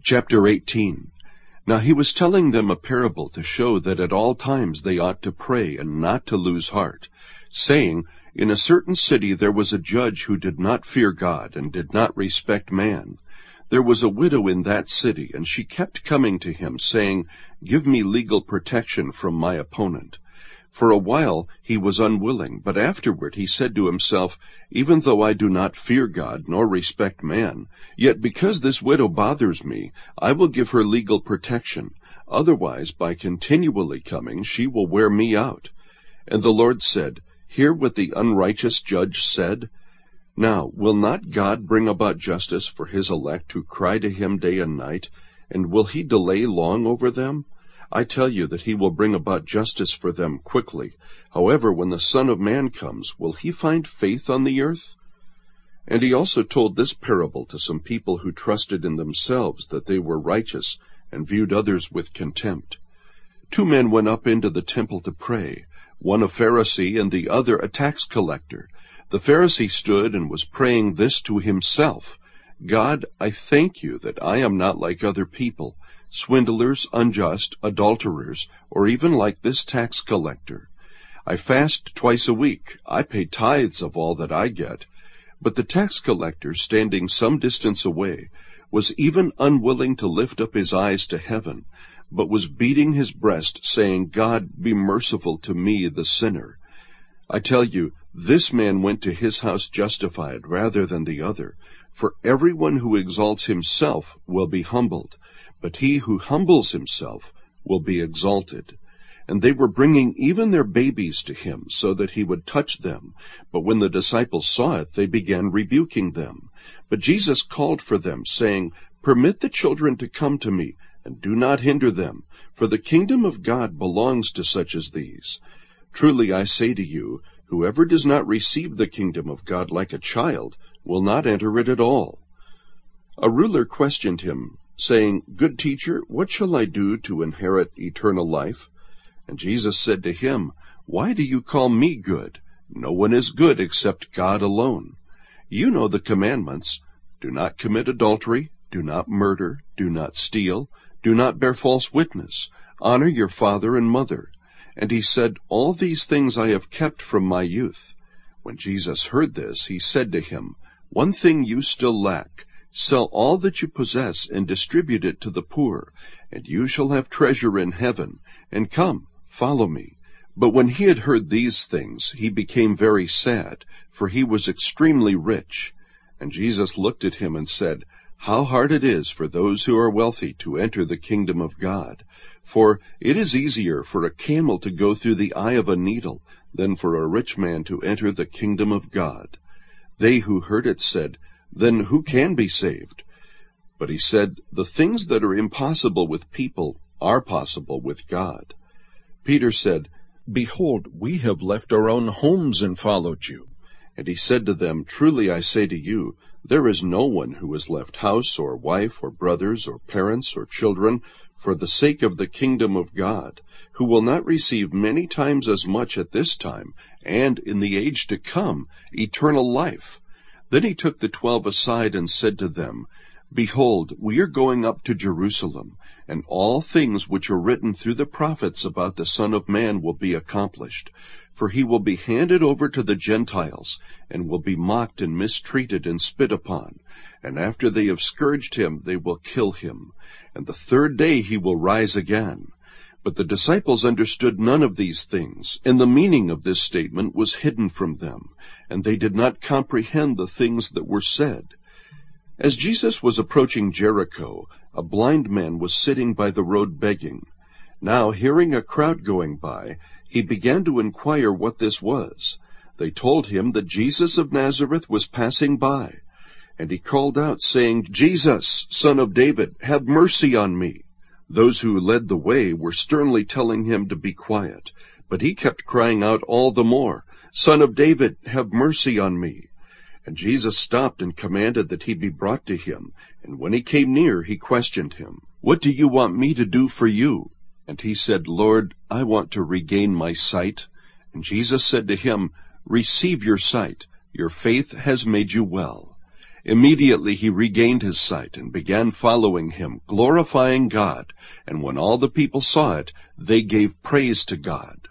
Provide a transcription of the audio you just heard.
Chapter 18. Now he was telling them a parable to show that at all times they ought to pray and not to lose heart, saying, In a certain city there was a judge who did not fear God and did not respect man. There was a widow in that city, and she kept coming to him, saying, Give me legal protection from my opponent. For a while he was unwilling, but afterward he said to himself, Even though I do not fear God nor respect man, yet because this widow bothers me, I will give her legal protection. Otherwise, by continually coming, she will wear me out. And the Lord said, Hear what the unrighteous judge said. Now, will not God bring about justice for his elect who cry to him day and night? And will he delay long over them? I tell you that he will bring about justice for them quickly. However, when the Son of Man comes, will he find faith on the earth? And he also told this parable to some people who trusted in themselves that they were righteous and viewed others with contempt. 2 men went up into the temple to pray, one a Pharisee and the other a tax collector. The Pharisee stood and was praying this to himself, God, I thank you that I am not like other people, swindlers, unjust, adulterers, or even like this tax collector. I fast twice a week. I pay tithes of all that I get. But the tax collector, standing some distance away, was even unwilling to lift up his eyes to heaven, but was beating his breast, saying, God, be merciful to me, the sinner. I tell you, this man went to his house justified rather than the other. For everyone who exalts himself will be humbled, but he who humbles himself will be exalted. And they were bringing even their babies to him, so that he would touch them. But when the disciples saw it, they began rebuking them. But Jesus called for them, saying, Permit the children to come to me, and do not hinder them, for the kingdom of God belongs to such as these. Truly I say to you, whoever does not receive the kingdom of God like a child will not enter it at all. A ruler questioned him, saying, Good teacher, what shall I do to inherit eternal life? And Jesus said to him, Why do you call me good? No one is good except God alone. You know the commandments. Do not commit adultery, do not murder, do not steal, do not bear false witness, honor your father and mother. And he said, All these things I have kept from my youth. When Jesus heard this, he said to him, One thing you still lack. Sell all that you possess and distribute it to the poor, and you shall have treasure in heaven. And come, follow me. But when he had heard these things, he became very sad, for he was extremely rich. And Jesus looked at him and said, How hard it is for those who are wealthy to enter the kingdom of God. For it is easier for a camel to go through the eye of a needle than for a rich man to enter the kingdom of God. They who heard it said, Then who can be saved? But he said, The things that are impossible with people are possible with God. Peter said, Behold, we have left our own homes and followed you. And he said to them, Truly I say to you, there is no one who has left house or wife or brothers or parents or children for the sake of the kingdom of God, who will not receive many times as much at this time, and in the age to come, eternal life. Then he took the 12 aside and said to them, Behold, we are going up to Jerusalem, and all things which are written through the prophets about the Son of Man will be accomplished. For he will be handed over to the Gentiles, and will be mocked and mistreated and spit upon. And after they have scourged him, they will kill him. And the 3rd day he will rise again. But the disciples understood none of these things, and the meaning of this statement was hidden from them, and they did not comprehend the things that were said. As Jesus was approaching Jericho, a blind man was sitting by the road begging. Now, hearing a crowd going by, he began to inquire what this was. They told him that Jesus of Nazareth was passing by. And he called out, saying, Jesus, Son of David, have mercy on me. Those who led the way were sternly telling him to be quiet, but he kept crying out all the more, Son of David, have mercy on me. And Jesus stopped and commanded that he be brought to him. And when he came near, he questioned him, What do you want me to do for you? And he said, Lord, I want to regain my sight. And Jesus said to him, Receive your sight. Your faith has made you well. Immediately he regained his sight and began following him, glorifying God. And when all the people saw it, they gave praise to God.